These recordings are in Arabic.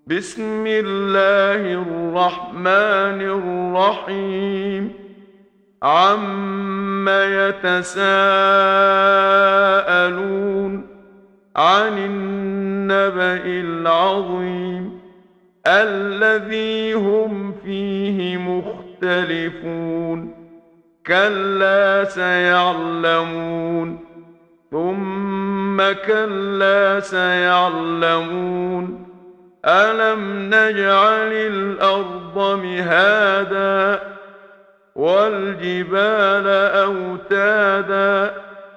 بسم الله الرحمن الرحيم عم يتساءلون عن النبأ العظيم الذي هم فيه مختلفون كلا سيعلمون ثم كلا سيعلمون ألم نجعل الأرض مهادا والجبال أوتادا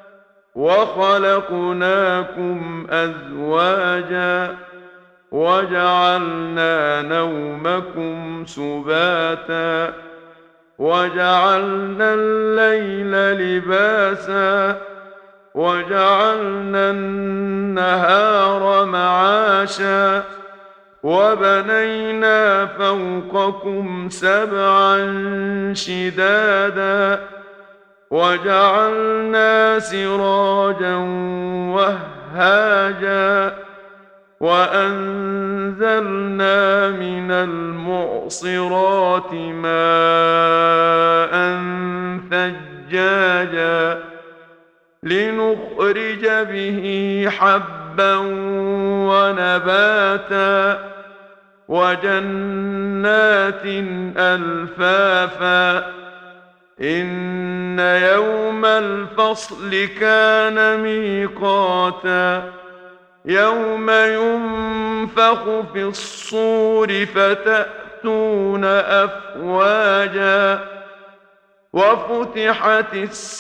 وخلقناكم أزواجا وجعلنا نومكم سباتا وجعلنا الليل لباسا وجعلنا النهار معاشا وبنينا فوقكم سبعا شدادا وجعلنا سراجا وهاجا وأنزلنا من المعصرات ماء ثجاجا لنخرج به حبا ونباتا وجنات ألفافا إن يوم الفصل كان ميقاتا يوم ينفخ في الصور فتأتون أفواجا وفتحت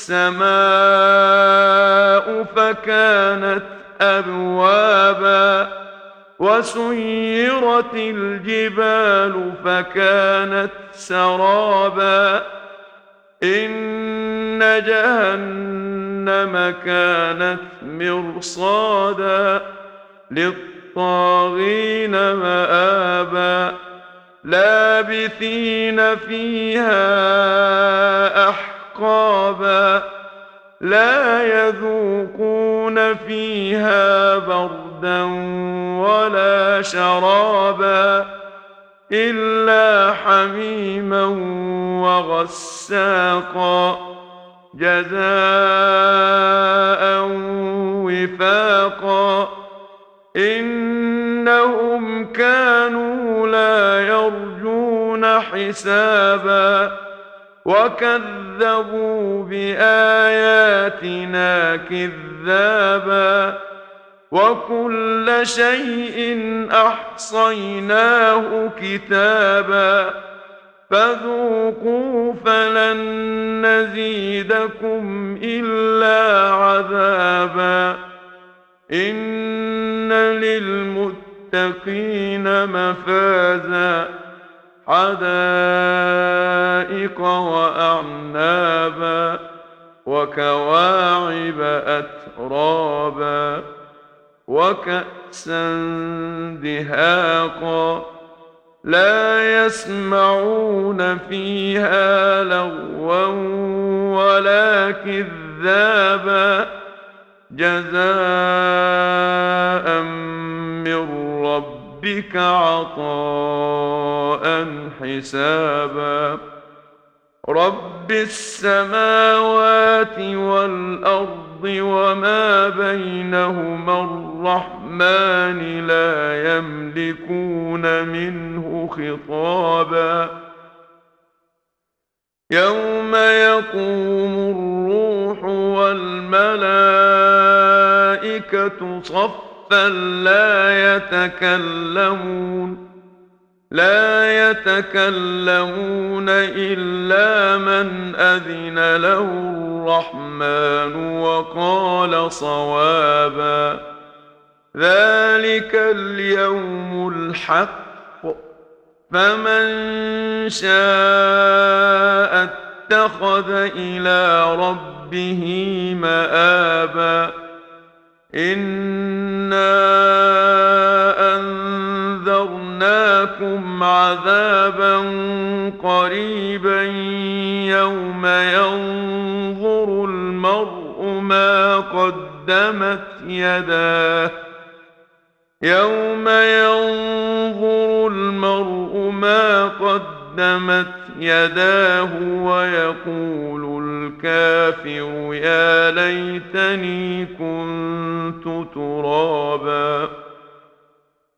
السماء فكانت أبوابا وسيرت الجبال فكانت سرابا إن جهنم كانت مرصادا للطاغين مآبا لابثين فيها أحقابا لا يذوقون فيها بردا ولا شرابا إلا حميما وغساقا جزاء وفاقا إنهم كانوا لا يرجون حسابا وكذبوا بآياتنا كذابا وكل شيء أحصيناه كتابا فذوقوا فلن نزيدكم إلا عذابا إن للمتقين مفازا حدائق وأعنابا وكواعب أترابا وكأسا دهاقا لا يسمعون فيها لغوا ولا كذابا جزاء من ربك عطاء حسابا رب السماوات والأرض وما بينهما الرحمن لا يملكون منه خطابا يوم يقوم الروح والملائكة صفا لا يتكلمون إلا من أذن له الرحمن وقال صوابا ذلك اليوم الحق فمن شاء اتخذ إلى ربه مآبا إنا أنذرناكم عذابا قريبا يوم ينظر المرء ما قدمت يداه يوم ينظر ما قدمت يداه ويقول الكافر يا ليتني كنت ترابا.